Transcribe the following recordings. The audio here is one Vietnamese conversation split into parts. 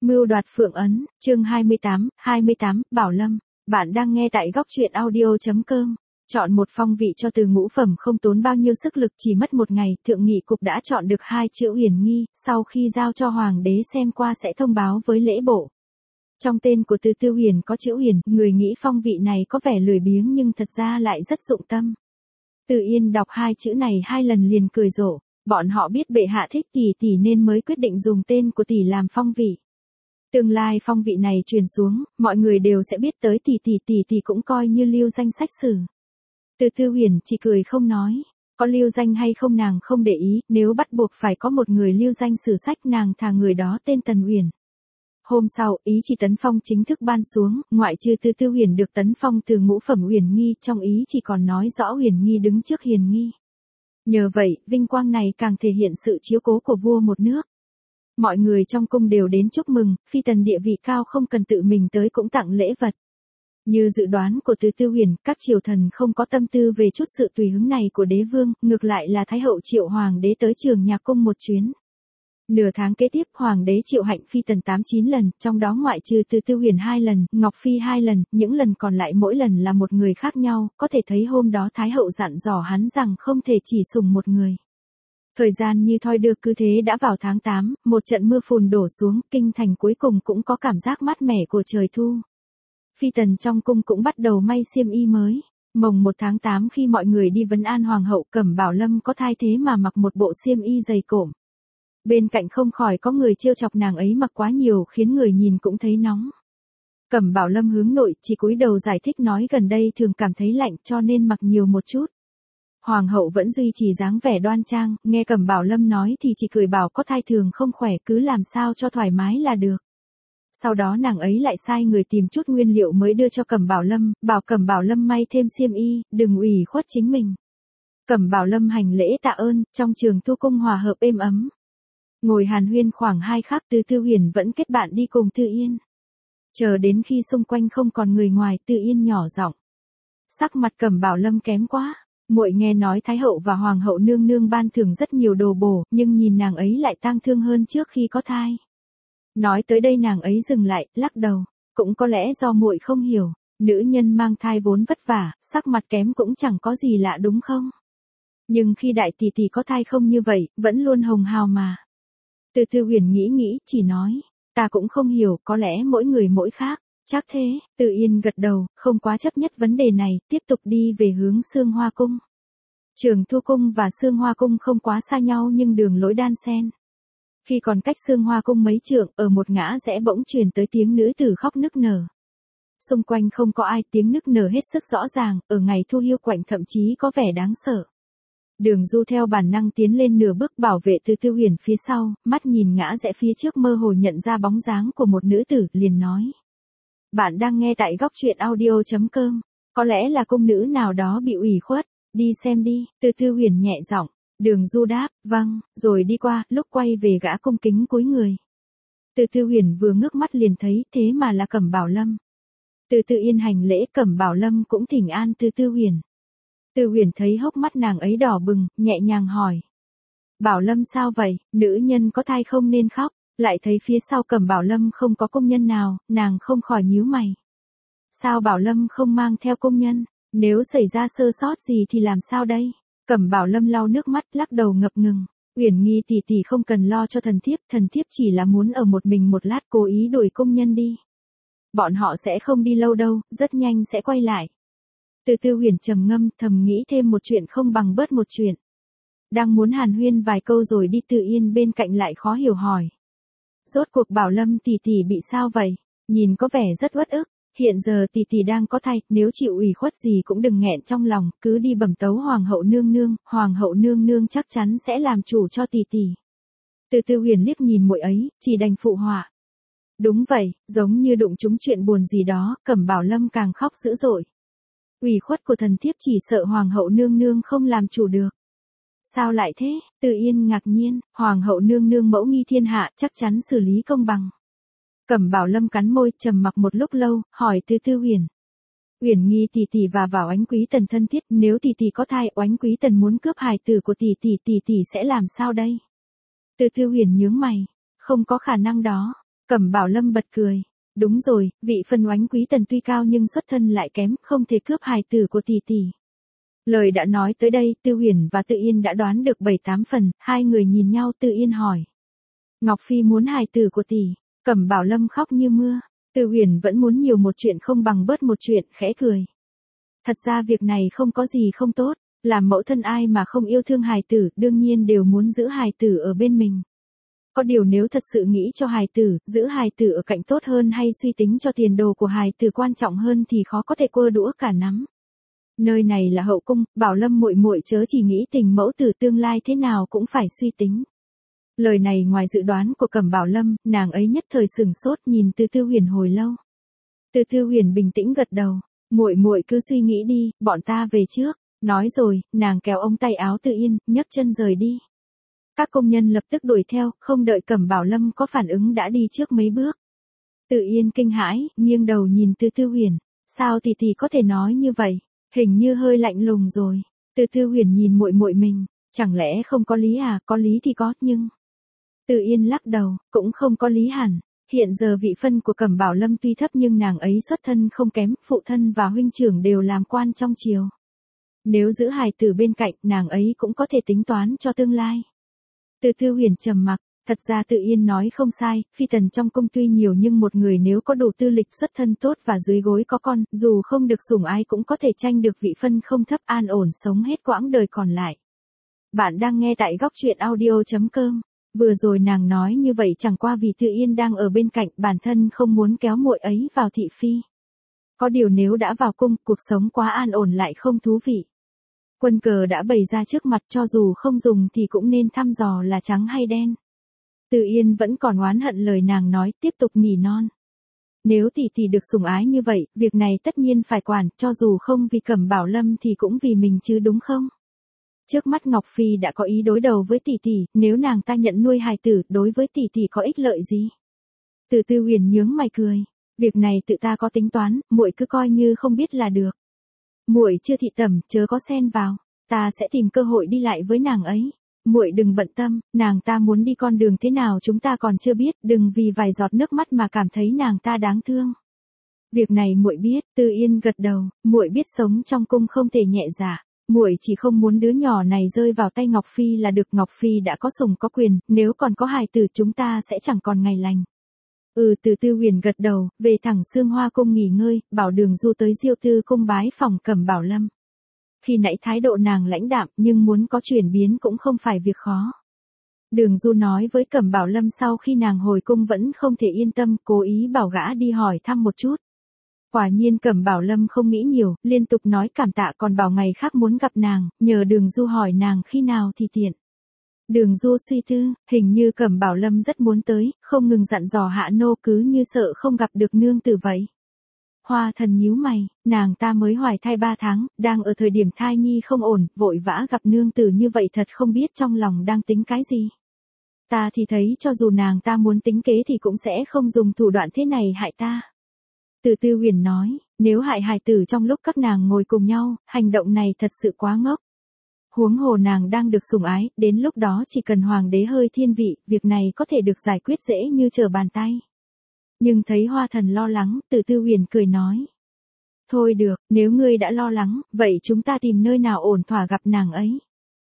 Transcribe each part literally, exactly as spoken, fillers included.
Mưu đoạt Phượng Ấn, chương hai mươi tám, hai mươi tám, Bảo Lâm. Bạn đang nghe tại góc truyện audio.com. Chọn một phong vị cho từ ngũ phẩm không tốn bao nhiêu sức lực, chỉ mất một ngày, Thượng nghị cục đã chọn được hai chữ Uyển Nghi, sau khi giao cho hoàng đế xem qua sẽ thông báo với lễ bộ. Trong tên của Từ Tư Huyền có chữ Huyền, người nghĩ phong vị này có vẻ lười biếng nhưng thật ra lại rất dụng tâm. Từ Yên đọc hai chữ này hai lần liền cười rộ, bọn họ biết bệ hạ thích tỷ tỷ nên mới quyết định dùng tên của tỷ làm phong vị. Tương lai phong vị này truyền xuống, mọi người đều sẽ biết tới tỷ tỷ tỷ tỷ cũng coi như lưu danh sách sử. Từ Tư Huyền chỉ cười không nói, có lưu danh hay không nàng không để ý, nếu bắt buộc phải có một người lưu danh sử sách nàng thà người đó tên Tần Uyển. Hôm sau, ý chỉ tấn phong chính thức ban xuống, ngoại trừ Từ Tư Huyền được tấn phong từ ngũ phẩm Uyển Nghi, trong ý chỉ còn nói rõ Uyển Nghi đứng trước Hiền Nghi. Nhờ vậy, vinh quang này càng thể hiện sự chiếu cố của vua một nước. Mọi người trong cung đều đến chúc mừng, phi tần địa vị cao không cần tự mình tới cũng tặng lễ vật. Như dự đoán của Từ Tư Huyền, các triều thần không có tâm tư về chút sự tùy hứng này của đế vương, ngược lại là Thái hậu triệu hoàng đế tới Trường Nhạc cung một chuyến. Nửa tháng kế tiếp, hoàng đế triệu hạnh phi tần tám chín lần, trong đó ngoại trừ Từ Tư Huyền hai lần, Ngọc Phi hai lần, những lần còn lại mỗi lần là một người khác nhau, có thể thấy hôm đó Thái hậu dặn dò hắn rằng không thể chỉ sủng một người. Thời gian như thoi đưa, cứ thế đã vào tháng tám, một trận mưa phùn đổ xuống, kinh thành cuối cùng cũng có cảm giác mát mẻ của trời thu. Phi tần trong cung cũng bắt đầu may xiêm y mới. Mồng một tháng tám khi mọi người đi vấn an hoàng hậu, Cẩm Bảo Lâm có thai thế mà mặc một bộ xiêm y dày cộm. Bên cạnh không khỏi có người trêu chọc nàng ấy mặc quá nhiều khiến người nhìn cũng thấy nóng. Cẩm Bảo Lâm hướng nội, chỉ cúi đầu giải thích nói gần đây thường cảm thấy lạnh cho nên mặc nhiều một chút. Hoàng hậu vẫn duy trì dáng vẻ đoan trang, nghe Cẩm Bảo Lâm nói thì chỉ cười bảo có thai thường không khỏe cứ làm sao cho thoải mái là được. Sau đó nàng ấy lại sai người tìm chút nguyên liệu mới đưa cho Cẩm Bảo Lâm, bảo Cẩm Bảo Lâm may thêm xiêm y, đừng ủy khuất chính mình. Cẩm Bảo Lâm hành lễ tạ ơn, trong Trường Thu cung hòa hợp êm ấm. Ngồi hàn huyên khoảng hai khắc, Từ Tư Huyền vẫn kết bạn đi cùng Tư Yên. Chờ đến khi xung quanh không còn người ngoài, Tư Yên nhỏ giọng. Sắc mặt Cẩm Bảo Lâm kém quá, muội nghe nói Thái hậu và Hoàng hậu nương nương ban thưởng rất nhiều đồ bổ, nhưng nhìn nàng ấy lại tang thương hơn trước khi có thai. Nói tới đây nàng ấy dừng lại, lắc đầu, cũng có lẽ do muội không hiểu, nữ nhân mang thai vốn vất vả, sắc mặt kém cũng chẳng có gì lạ đúng không? Nhưng khi đại tỷ tỷ có thai không như vậy, vẫn luôn hồng hào mà. Từ Tư Huyền nghĩ nghĩ, chỉ nói, ta cũng không hiểu, có lẽ mỗi người mỗi khác, chắc thế. Từ Yên gật đầu, không quá chấp nhất vấn đề này, tiếp tục đi về hướng Sương Hoa cung. Trường Thu cung và Sương Hoa cung không quá xa nhau nhưng đường lối đan xen. Khi còn cách Sương Hoa cung mấy trượng, ở một ngã rẽ bỗng truyền tới tiếng nữ tử khóc nức nở. Xung quanh không có ai, tiếng nức nở hết sức rõ ràng, ở ngày thu hiu quạnh thậm chí có vẻ đáng sợ. Đường Du theo bản năng tiến lên nửa bước bảo vệ Từ Tư Huyền phía sau, mắt nhìn ngã rẽ phía trước mơ hồ nhận ra bóng dáng của một nữ tử, liền nói. Bạn đang nghe tại góc truyện audio.com, có lẽ là cung nữ nào đó bị ủy khuất, đi xem đi. Từ Tư Huyền nhẹ giọng, Đường Du đáp, vâng, rồi đi qua, lúc quay về gã cung kính cúi người. Từ Tư Huyền vừa ngước mắt liền thấy, thế mà là Cẩm Bảo Lâm. Từ Tư Yên hành lễ, Cẩm Bảo Lâm cũng thỉnh an Từ Tư Huyền. Từ Huyền thấy hốc mắt nàng ấy đỏ bừng, nhẹ nhàng hỏi. Bảo Lâm sao vậy, nữ nhân có thai không nên khóc, lại thấy phía sau Cẩm Bảo Lâm không có công nhân nào, nàng không khỏi nhíu mày. Sao Bảo Lâm không mang theo công nhân, nếu xảy ra sơ sót gì thì làm sao đây? Cẩm Bảo Lâm lau nước mắt, lắc đầu ngập ngừng. Uyển Nghi tỷ tỷ không cần lo cho thần thiếp, thần thiếp chỉ là muốn ở một mình một lát, cố ý đuổi công nhân đi. Bọn họ sẽ không đi lâu đâu, rất nhanh sẽ quay lại. Từ Tư Huyền trầm ngâm, thầm nghĩ thêm một chuyện không bằng bớt một chuyện. Đang muốn hàn huyên vài câu rồi đi, Từ Yên bên cạnh lại khó hiểu hỏi. Rốt cuộc Bảo Lâm tỷ tỷ bị sao vậy? Nhìn có vẻ rất uất ức. Hiện giờ tỷ tỷ đang có thai, nếu chịu ủy khuất gì cũng đừng nghẹn trong lòng, cứ đi bẩm tấu Hoàng hậu nương nương, Hoàng hậu nương nương chắc chắn sẽ làm chủ cho tỷ tỷ. Từ Tư Huyền liếc nhìn muội ấy, chỉ đành phụ họa. Đúng vậy, giống như đụng trúng chuyện buồn gì đó, Cẩm Bảo Lâm càng khóc dữ dội. Ủy khuất của thần thiếp chỉ sợ Hoàng hậu nương nương không làm chủ được. Sao lại thế? Từ Yên ngạc nhiên, Hoàng hậu nương nương mẫu nghi thiên hạ, chắc chắn xử lý công bằng. Cẩm Bảo Lâm cắn môi, trầm mặc một lúc lâu, hỏi Từ Tư Huyền. Uyển Nghi tỷ tỷ và vào Oánh Quý Tần thân thiết, nếu tỷ tỷ có thai, Oánh Quý Tần muốn cướp hài tử của tỷ tỷ tỷ tỷ sẽ làm sao đây? Từ Tư Huyền nhướng mày, không có khả năng đó. Cẩm Bảo Lâm bật cười. Đúng rồi, vị phân oánh quý tần tuy cao nhưng xuất thân lại kém, không thể cướp hài tử của tỷ tỷ. Lời đã nói tới đây, Tư Huyền và Tự Yên đã đoán được bảy tám phần, hai người nhìn nhau. Tự Yên hỏi. Ngọc Phi muốn hài tử của tỷ. Cẩm Bảo Lâm khóc như mưa. Tư Huyền vẫn muốn nhiều một chuyện không bằng bớt một chuyện, khẽ cười. Thật ra việc này không có gì không tốt, làm mẫu thân ai mà không yêu thương hài tử, đương nhiên đều muốn giữ hài tử ở bên mình. Có điều nếu thật sự nghĩ cho hài tử, giữ hài tử ở cạnh tốt hơn hay suy tính cho tiền đồ của hài tử quan trọng hơn thì khó có thể quơ đũa cả nắm. Nơi này là hậu cung, Bảo Lâm muội muội chớ chỉ nghĩ tình mẫu tử tương lai thế nào cũng phải suy tính. Lời này ngoài dự đoán của Cẩm Bảo Lâm, nàng ấy nhất thời sửng sốt nhìn Từ Tư Huyền hồi lâu. Từ Tư Huyền bình tĩnh gật đầu, muội muội cứ suy nghĩ đi, bọn ta về trước. Nói rồi, nàng kéo ống tay áo Tự Yên, nhấc chân rời đi. Các công nhân lập tức đuổi theo, không đợi Cẩm Bảo Lâm có phản ứng đã đi trước mấy bước. Tự Yên kinh hãi, nghiêng đầu nhìn Từ Tư Huyền, sao tỷ tỷ có thể nói như vậy, hình như hơi lạnh lùng rồi. Từ Tư Huyền nhìn muội muội mình, chẳng lẽ không có lý à, có lý thì có, nhưng... Tự Yên lắc đầu, cũng không có lý hẳn. Hiện giờ vị phân của Cẩm Bảo Lâm tuy thấp nhưng nàng ấy xuất thân không kém, phụ thân và huynh trưởng đều làm quan trong triều. Nếu giữ hài tử bên cạnh, nàng ấy cũng có thể tính toán cho tương lai. Từ Tư Huyền trầm mặc, thật ra Tự Yên nói không sai, phi tần trong cung tuy nhiều nhưng một người nếu có đủ tư lịch, xuất thân tốt và dưới gối có con, dù không được sủng ái cũng có thể tranh được vị phân không thấp, an ổn sống hết quãng đời còn lại. Bạn đang nghe tại góc truyện audio chấm com. Vừa rồi nàng nói như vậy chẳng qua vì Tự Yên đang ở bên cạnh, bản thân không muốn kéo muội ấy vào thị phi. Có điều nếu đã vào cung, cuộc sống quá an ổn lại không thú vị. Quân cờ đã bày ra trước mặt, cho dù không dùng thì cũng nên thăm dò là trắng hay đen. Tự Yên vẫn còn oán hận lời nàng nói, tiếp tục nỉ non. Nếu tỷ tỷ được sủng ái như vậy, việc này tất nhiên phải quản, cho dù không vì Cẩm Bảo Lâm thì cũng vì mình chứ đúng không? Trước mắt Ngọc Phi đã có ý đối đầu với tỷ tỷ, nếu nàng ta nhận nuôi hài tử, đối với tỷ tỷ có ích lợi gì? Từ Tư Huyền nhướng mày cười, việc này tự ta có tính toán, muội cứ coi như không biết là được. Muội chưa thị tẩm, chớ có xen vào, ta sẽ tìm cơ hội đi lại với nàng ấy. Muội đừng bận tâm, nàng ta muốn đi con đường thế nào chúng ta còn chưa biết, đừng vì vài giọt nước mắt mà cảm thấy nàng ta đáng thương. Việc này muội biết. Tư Yên gật đầu, muội biết sống trong cung không thể nhẹ dạ. Muội chỉ không muốn đứa nhỏ này rơi vào tay Ngọc Phi là được. Ngọc Phi đã có sủng có quyền, nếu còn có hài tử chúng ta sẽ chẳng còn ngày lành. Ừ, Từ Tư Huyền gật đầu, về thẳng Sương Hoa cung nghỉ ngơi, bảo Đường Du tới Diêu Tư cung bái phòng Cẩm Bảo Lâm. Khi nãy thái độ nàng lãnh đạm, nhưng muốn có chuyển biến cũng không phải việc khó. Đường Du nói với Cẩm Bảo Lâm sau khi nàng hồi cung vẫn không thể yên tâm, cố ý bảo gã đi hỏi thăm một chút. Quả nhiên Cẩm Bảo Lâm không nghĩ nhiều, liên tục nói cảm tạ còn bảo ngày khác muốn gặp nàng, nhờ Đường Du hỏi nàng khi nào thì tiện. Đường Du suy tư, hình như Cẩm Bảo Lâm rất muốn tới, không ngừng dặn dò hạ nô cứ như sợ không gặp được nương tử vậy. Hoa Thần nhíu mày, nàng ta mới hoài thai ba tháng, đang ở thời điểm thai nhi không ổn, vội vã gặp nương tử như vậy thật không biết trong lòng đang tính cái gì. Ta thì thấy cho dù nàng ta muốn tính kế thì cũng sẽ không dùng thủ đoạn thế này hại ta. Từ Tư Huyền nói, nếu hại hài tử trong lúc các nàng ngồi cùng nhau, hành động này thật sự quá ngốc. Huống hồ nàng đang được sủng ái, đến lúc đó chỉ cần hoàng đế hơi thiên vị, việc này có thể được giải quyết dễ như trở bàn tay. Nhưng thấy Hoa Thần lo lắng, Từ Tư Huyền cười nói. Thôi được, nếu ngươi đã lo lắng, vậy chúng ta tìm nơi nào ổn thỏa gặp nàng ấy.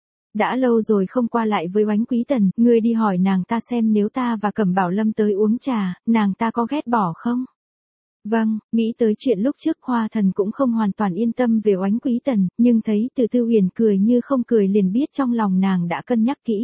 Đã lâu rồi không qua lại với Oánh Quý Tần, ngươi đi hỏi nàng ta xem nếu ta và Cẩm Bảo Lâm tới uống trà, nàng ta có ghét bỏ không? Vâng, nghĩ tới chuyện lúc trước Hoa Thần cũng không hoàn toàn yên tâm về Oánh Quý Tần, nhưng thấy Từ Tư Huyền cười như không cười liền biết trong lòng nàng đã cân nhắc kỹ.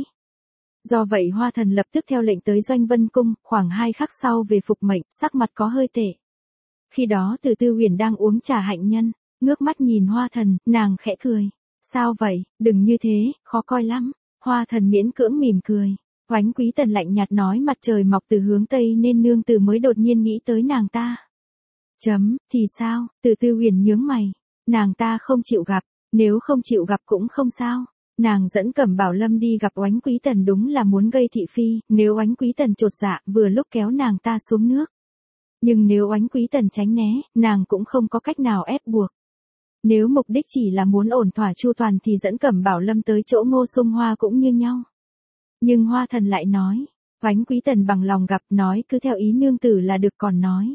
Do vậy Hoa Thần lập tức theo lệnh tới Doanh Vân Cung, khoảng hai khắc sau về phục mệnh, sắc mặt có hơi tệ. Khi đó Từ Tư Huyền đang uống trà hạnh nhân, ngước mắt nhìn Hoa Thần, nàng khẽ cười. Sao vậy, đừng như thế, khó coi lắm. Hoa Thần miễn cưỡng mỉm cười. Oánh Quý Tần lạnh nhạt nói mặt trời mọc từ hướng Tây nên nương tử mới đột nhiên nghĩ tới nàng ta. Chấm, thì sao, Từ Tư Huyền nhướng mày. Nàng ta không chịu gặp, nếu không chịu gặp cũng không sao. Nàng dẫn Cẩm Bảo Lâm đi gặp Oánh Quý Tần đúng là muốn gây thị phi, nếu Oánh Quý Tần chột dạ vừa lúc kéo nàng ta xuống nước. Nhưng nếu Oánh Quý Tần tránh né, nàng cũng không có cách nào ép buộc. Nếu mục đích chỉ là muốn ổn thỏa chu toàn thì dẫn Cẩm Bảo Lâm tới chỗ Ngô Sung Hoa cũng như nhau. Nhưng Hoa Thần lại nói, Oánh Quý Tần bằng lòng gặp, nói cứ theo ý nương tử là được, còn nói.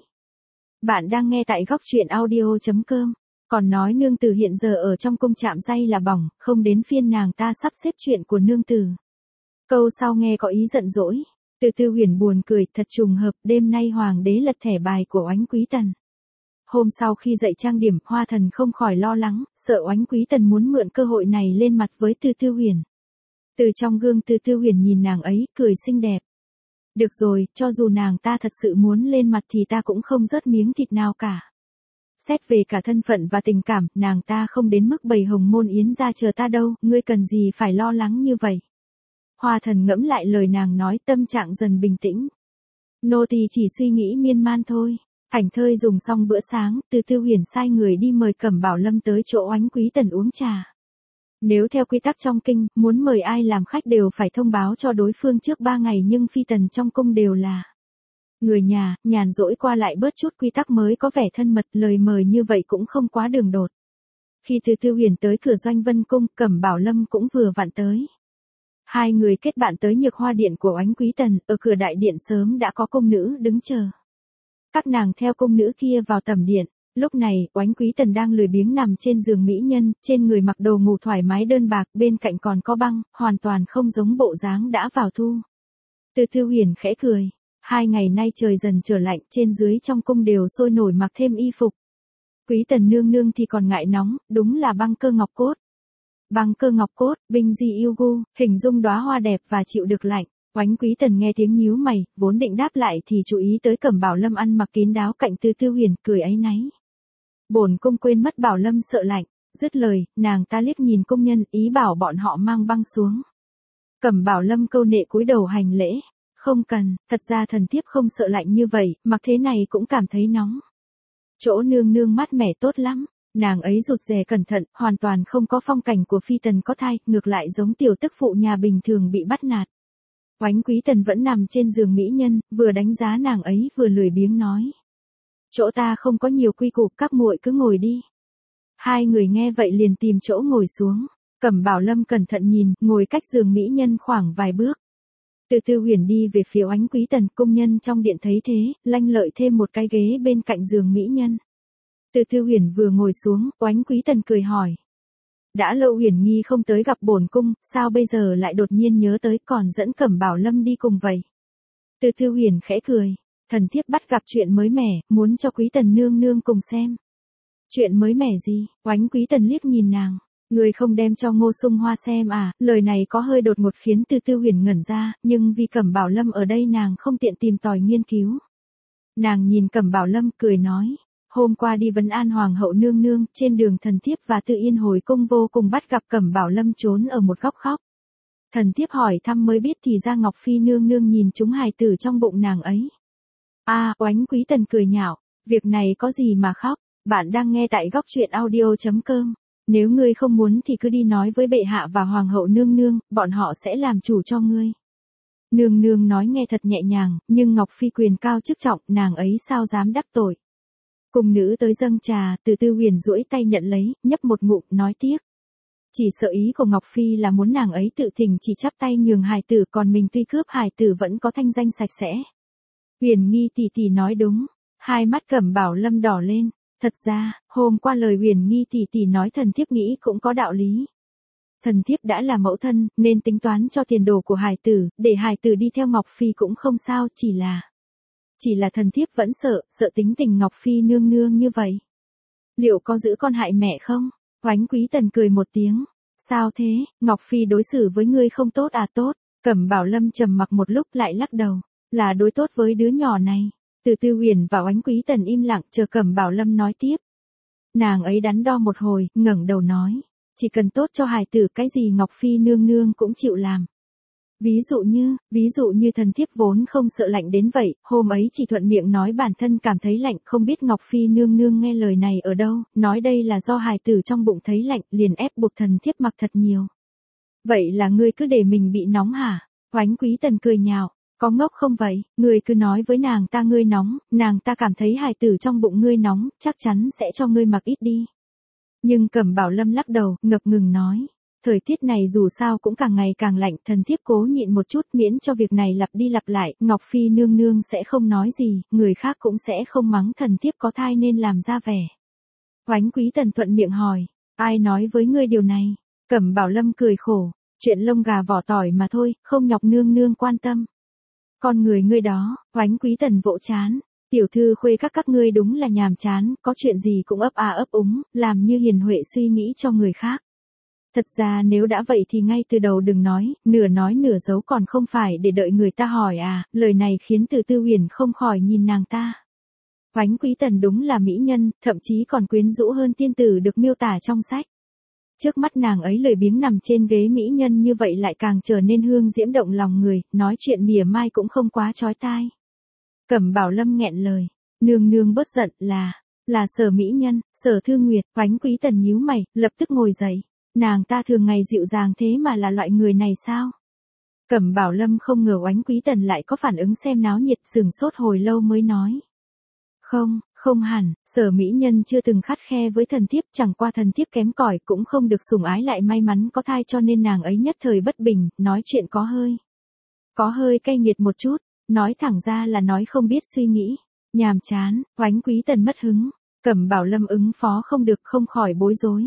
Bạn đang nghe tại góc truyện audio.com. Còn nói nương tử hiện giờ ở trong cung chạm day là bỏng, không đến phiên nàng ta sắp xếp chuyện của nương tử. Câu sau nghe có ý giận dỗi. Từ Tư Huyền buồn cười, thật trùng hợp, đêm nay hoàng đế lật thẻ bài của Oánh Quý Tần. Hôm sau khi dậy trang điểm, Hoa Thần không khỏi lo lắng, sợ Oánh Quý Tần muốn mượn cơ hội này lên mặt với Từ Tư Huyền. Từ trong gương Từ Tư Huyền nhìn nàng ấy, cười xinh đẹp. Được rồi, cho dù nàng ta thật sự muốn lên mặt thì ta cũng không rớt miếng thịt nào cả. Xét về cả thân phận và tình cảm, nàng ta không đến mức bày hồng môn yến ra chờ ta đâu, ngươi cần gì phải lo lắng như vậy. Hoa Thần ngẫm lại lời nàng nói, tâm trạng dần bình tĩnh. Nô tỳ chỉ suy nghĩ miên man thôi. Ảnh Thơi dùng xong bữa sáng, Từ Tư Huyền sai người đi mời Cẩm Bảo Lâm tới chỗ Oánh Quý Tần uống trà. Nếu theo quy tắc trong kinh, muốn mời ai làm khách đều phải thông báo cho đối phương trước ba ngày, nhưng phi tần trong cung đều là người nhà, nhàn rỗi qua lại bớt chút quy tắc mới có vẻ thân mật, lời mời như vậy cũng không quá đường đột. Khi Từ Tư Huyền tới cửa Doanh Vân Cung, Cẩm Bảo Lâm cũng vừa vặn tới. Hai người kết bạn tới Nhược Hoa Điện của Oánh Quý Tần, ở cửa đại điện sớm đã có cung nữ đứng chờ. Các nàng theo cung nữ kia vào tẩm điện. Lúc này, Oánh Quý Tần đang lười biếng nằm trên giường mỹ nhân, trên người mặc đồ ngủ thoải mái đơn bạc, bên cạnh còn có băng, hoàn toàn không giống bộ dáng đã vào thu. Từ Tư Huyền khẽ cười. Hai ngày nay trời dần trở lạnh, trên dưới trong cung đều sôi nổi mặc thêm y phục. Quý Tần nương nương thì còn ngại nóng, đúng là băng cơ ngọc cốt. Băng cơ ngọc cốt, binh di yêu gu, hình dung đóa hoa đẹp và chịu được lạnh. Oánh Quý Tần nghe tiếng nhíu mày, vốn định đáp lại thì chú ý tới Cẩm Bảo Lâm ăn mặc kín đáo cạnh Từ Tư Huyền, cười áy náy. Bổn cung quên mất Bảo Lâm sợ lạnh. Dứt lời, nàng ta liếc nhìn công nhân, ý bảo bọn họ mang băng xuống. Cẩm Bảo Lâm câu nệ cúi đầu hành lễ. Không cần, thật ra thần thiếp không sợ lạnh như vậy, mặc thế này cũng cảm thấy nóng. Chỗ nương nương mát mẻ tốt lắm. Nàng ấy rụt rè cẩn thận, hoàn toàn không có phong cảnh của phi tần có thai, ngược lại giống tiểu tức phụ nhà bình thường bị bắt nạt. Oánh Quý Tần vẫn nằm trên giường mỹ nhân, vừa đánh giá nàng ấy vừa lười biếng nói. Chỗ ta không có nhiều quy củ, các muội cứ ngồi đi. Hai người nghe vậy liền tìm chỗ ngồi xuống. Cẩm Bảo Lâm cẩn thận nhìn, ngồi cách giường mỹ nhân khoảng vài bước. Từ Tư Huyền đi về phía Oánh Quý Tần, công nhân trong điện thấy thế, lanh lợi thêm một cái ghế bên cạnh giường mỹ nhân. Từ Tư Huyền vừa ngồi xuống, Oánh Quý Tần cười hỏi. Đã lâu Huyền Nghi không tới gặp bổn cung, sao bây giờ lại đột nhiên nhớ tới, còn dẫn Cẩm Bảo Lâm đi cùng vậy? Từ Tư Huyền khẽ cười. Thần thiếp bắt gặp chuyện mới mẻ, muốn cho Quý Tần nương nương cùng xem. Chuyện mới mẻ gì? Oánh Quý Tần liếc nhìn nàng. Người không đem cho Ngô Sung Hoa xem à? Lời này có hơi đột ngột khiến Từ Tư Huyền ngẩn ra, nhưng vì Cẩm Bảo Lâm ở đây nàng không tiện tìm tòi nghiên cứu. Nàng nhìn Cẩm Bảo Lâm cười nói. Hôm qua đi vấn an hoàng hậu nương nương, trên đường thần thiếp và Tự Yên hồi cung vô cùng bắt gặp Cẩm Bảo Lâm trốn ở một góc khóc. Thần thiếp hỏi thăm mới biết thì ra Ngọc Phi nương nương nhìn chúng hài tử trong bụng nàng ấy. A, à, Oánh Quý Tần cười nhạo, việc này có gì mà khóc, bạn đang nghe tại góc truyện audio.com. Nếu ngươi không muốn thì cứ đi nói với bệ hạ và hoàng hậu nương nương, bọn họ sẽ làm chủ cho ngươi. Nương nương nói nghe thật nhẹ nhàng, nhưng Ngọc Phi quyền cao chức trọng, nàng ấy sao dám đắc tội. Cung nữ tới dâng trà, Từ Tư Huyền duỗi tay nhận lấy, nhấp một ngụm, nói tiếc. Chỉ sợ ý của Ngọc Phi là muốn nàng ấy tự thỉnh chỉ chắp tay nhường hài tử, còn mình tuy cướp hài tử vẫn có thanh danh sạch sẽ. Huyền Nghi tỷ tỷ nói đúng. Hai mắt Cẩm Bảo Lâm đỏ lên. Thật ra, hôm qua lời Huyền Nghi tỷ tỷ nói thần thiếp nghĩ cũng có đạo lý. Thần thiếp đã là mẫu thân, nên tính toán cho tiền đồ của hài tử, để hài tử đi theo Ngọc Phi cũng không sao, chỉ là... Chỉ là thần thiếp vẫn sợ, sợ tính tình Ngọc Phi nương nương như vậy. Liệu có giữ con hại mẹ không? Oánh Quý Tần cười một tiếng. Sao thế, Ngọc Phi đối xử với ngươi không tốt à? Tốt. Cẩm Bảo Lâm trầm mặc một lúc lại lắc đầu. Là đối tốt với đứa nhỏ này. Từ Tư Huyền và Oánh Quý Tần im lặng chờ Cẩm Bảo Lâm nói tiếp. Nàng ấy đắn đo một hồi, ngẩng đầu nói. Chỉ cần tốt cho hài tử, cái gì Ngọc Phi nương nương cũng chịu làm. Ví dụ như, ví dụ như thần thiếp vốn không sợ lạnh đến vậy, hôm ấy chỉ thuận miệng nói bản thân cảm thấy lạnh, không biết Ngọc Phi nương nương nghe lời này ở đâu, nói đây là do hài tử trong bụng thấy lạnh, liền ép buộc thần thiếp mặc thật nhiều. Vậy là ngươi cứ để mình bị nóng hả? Oánh Quý Tần cười nhạo, có ngốc không vậy, ngươi cứ nói với nàng ta ngươi nóng, nàng ta cảm thấy hài tử trong bụng ngươi nóng, chắc chắn sẽ cho ngươi mặc ít đi. Nhưng Cẩm Bảo Lâm lắc đầu, ngập ngừng nói. Thời tiết này dù sao cũng càng ngày càng lạnh, thần thiếp cố nhịn một chút miễn cho việc này lặp đi lặp lại, Ngọc Phi nương nương sẽ không nói gì, người khác cũng sẽ không mắng thần thiếp có thai nên làm ra vẻ. Oánh Quý Tần thuận miệng hỏi, ai nói với ngươi điều này? Cẩm Bảo Lâm cười khổ, chuyện lông gà vỏ tỏi mà thôi, không nhọc nương nương quan tâm. Con người ngươi đó, Oánh Quý Tần vỗ chán, tiểu thư khuê các các ngươi đúng là nhàm chán, có chuyện gì cũng ấp à ấp úng, làm như hiền huệ suy nghĩ cho người khác. Thật ra nếu đã vậy thì ngay từ đầu đừng nói, nửa nói nửa giấu còn không phải để đợi người ta hỏi à, lời này khiến Từ Tư Huyền không khỏi nhìn nàng ta. Oánh Quý Tần đúng là mỹ nhân, thậm chí còn quyến rũ hơn tiên tử được miêu tả trong sách. Trước mắt nàng ấy lười biếng nằm trên ghế mỹ nhân như vậy lại càng trở nên hương diễm động lòng người, nói chuyện mỉa mai cũng không quá chói tai. Cẩm Bảo Lâm nghẹn lời, nương nương bớt giận là, là Sở mỹ nhân, Sở Thư Nguyệt. Oánh Quý Tần nhíu mày, lập tức ngồi dậy, nàng ta thường ngày dịu dàng thế mà là loại người này sao? Cẩm Bảo Lâm không ngờ Oánh Quý Tần lại có phản ứng xem náo nhiệt, sừng sốt hồi lâu mới nói. Không, không hẳn, Sở mỹ nhân chưa từng khắt khe với thần thiếp, chẳng qua thần thiếp kém cỏi cũng không được sủng ái lại may mắn có thai cho nên nàng ấy nhất thời bất bình, nói chuyện có hơi. Có hơi cay nghiệt một chút, nói thẳng ra là nói không biết suy nghĩ, nhàm chán. Oánh Quý Tần mất hứng, Cẩm Bảo Lâm ứng phó không được không khỏi bối rối.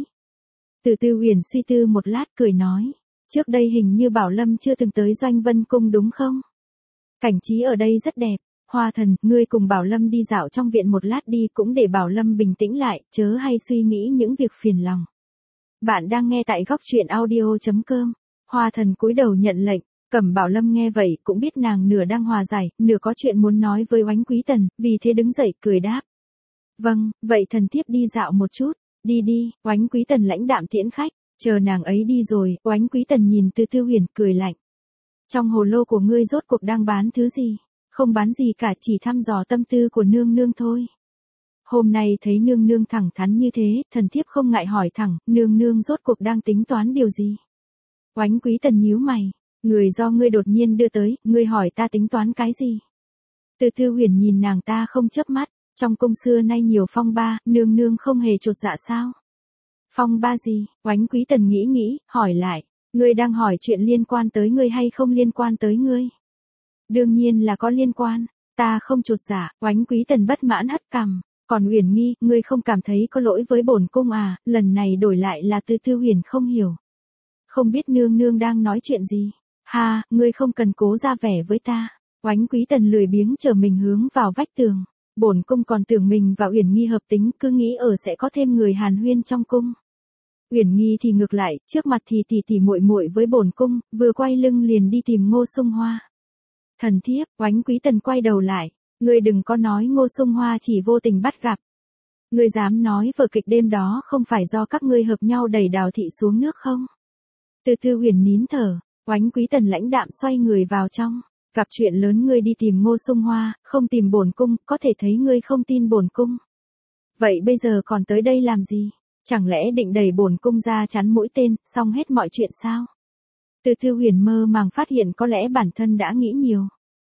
Từ Tư Huyền suy tư một lát cười nói, trước đây hình như Bảo Lâm chưa từng tới Doanh Vân Cung đúng không? Cảnh trí ở đây rất đẹp. Hoa Thần, ngươi cùng Bảo Lâm đi dạo trong viện một lát đi, cũng để Bảo Lâm bình tĩnh lại, chớ hay suy nghĩ những việc phiền lòng. Bạn đang nghe tại góc truyện audio chấm com. Hoa Thần cúi đầu nhận lệnh, Cẩm Bảo Lâm nghe vậy cũng biết nàng nửa đang hòa giải, nửa có chuyện muốn nói với Oánh Quý Tần, vì thế đứng dậy cười đáp. Vâng, vậy thần thiếp đi dạo một chút, đi đi. Oánh Quý Tần lãnh đạm tiễn khách, chờ nàng ấy đi rồi, Oánh Quý Tần nhìn Từ Tư Huyền cười lạnh. Trong hồ lô của ngươi rốt cuộc đang bán thứ gì? Không bán gì cả, chỉ thăm dò tâm tư của nương nương thôi. Hôm nay thấy nương nương thẳng thắn như thế, thần thiếp không ngại hỏi thẳng, nương nương rốt cuộc đang tính toán điều gì? Oánh Quý Tần nhíu mày, người do ngươi đột nhiên đưa tới, ngươi hỏi ta tính toán cái gì? Từ Tư Huyền nhìn nàng ta không chớp mắt, trong cung xưa nay nhiều phong ba, nương nương không hề chột dạ sao? Phong ba gì? Oánh Quý Tần nghĩ nghĩ, hỏi lại, ngươi đang hỏi chuyện liên quan tới ngươi hay không liên quan tới ngươi? Đương nhiên là có liên quan, ta không chột dạ. Oánh Quý Tần bất mãn hất cằm, còn Uyển Nghi, ngươi không cảm thấy có lỗi với bổn cung à? Lần này đổi lại là Từ Tư Huyền không hiểu. Không biết nương nương đang nói chuyện gì? Ha, ngươi không cần cố ra vẻ với ta. Oánh Quý Tần lười biếng trở mình hướng vào vách tường. Bổn cung còn tưởng mình và Uyển Nghi hợp tính, cứ nghĩ ở sẽ có thêm người hàn huyên trong cung. Uyển Nghi thì ngược lại, trước mặt thì tỉ tỉ muội muội với bổn cung, vừa quay lưng liền đi tìm Ngô Sung Hoa. Thần thiếp. Oánh Quý Tần quay đầu lại, ngươi đừng có nói Ngô Sung Hoa chỉ vô tình bắt gặp. Ngươi dám nói vở kịch đêm đó không phải do các ngươi hợp nhau đẩy Đào thị xuống nước không? Từ Tư Huyền nín thở, Oánh Quý Tần lãnh đạm xoay người vào trong, gặp chuyện lớn ngươi đi tìm Ngô Sung Hoa, không tìm bổn cung, có thể thấy ngươi không tin bổn cung. Vậy bây giờ còn tới đây làm gì? Chẳng lẽ định đẩy bổn cung ra chắn mũi tên, xong hết mọi chuyện sao? Từ Tư Huyền mơ màng phát hiện có lẽ bản thân đã nghĩ nhiều.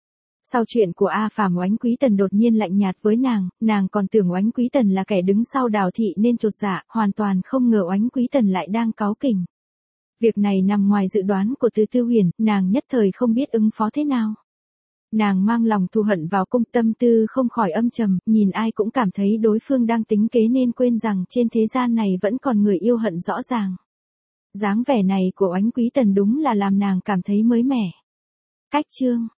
Sau chuyện của A Phàm, Oánh Quý Tần đột nhiên lạnh nhạt với nàng, nàng còn tưởng Oánh Quý Tần là kẻ đứng sau Đào thị nên chột dạ, hoàn toàn không ngờ Oánh Quý Tần lại đang cáu kỉnh. Việc này nằm ngoài dự đoán của Từ Tư Huyền, nàng nhất thời không biết ứng phó thế nào. Nàng mang lòng thù hận vào cung, tâm tư không khỏi âm trầm, nhìn ai cũng cảm thấy đối phương đang tính kế nên quên rằng trên thế gian này vẫn còn người yêu hận rõ ràng. Dáng vẻ này của Oánh Quý Tần đúng là làm nàng cảm thấy mới mẻ. Cách chương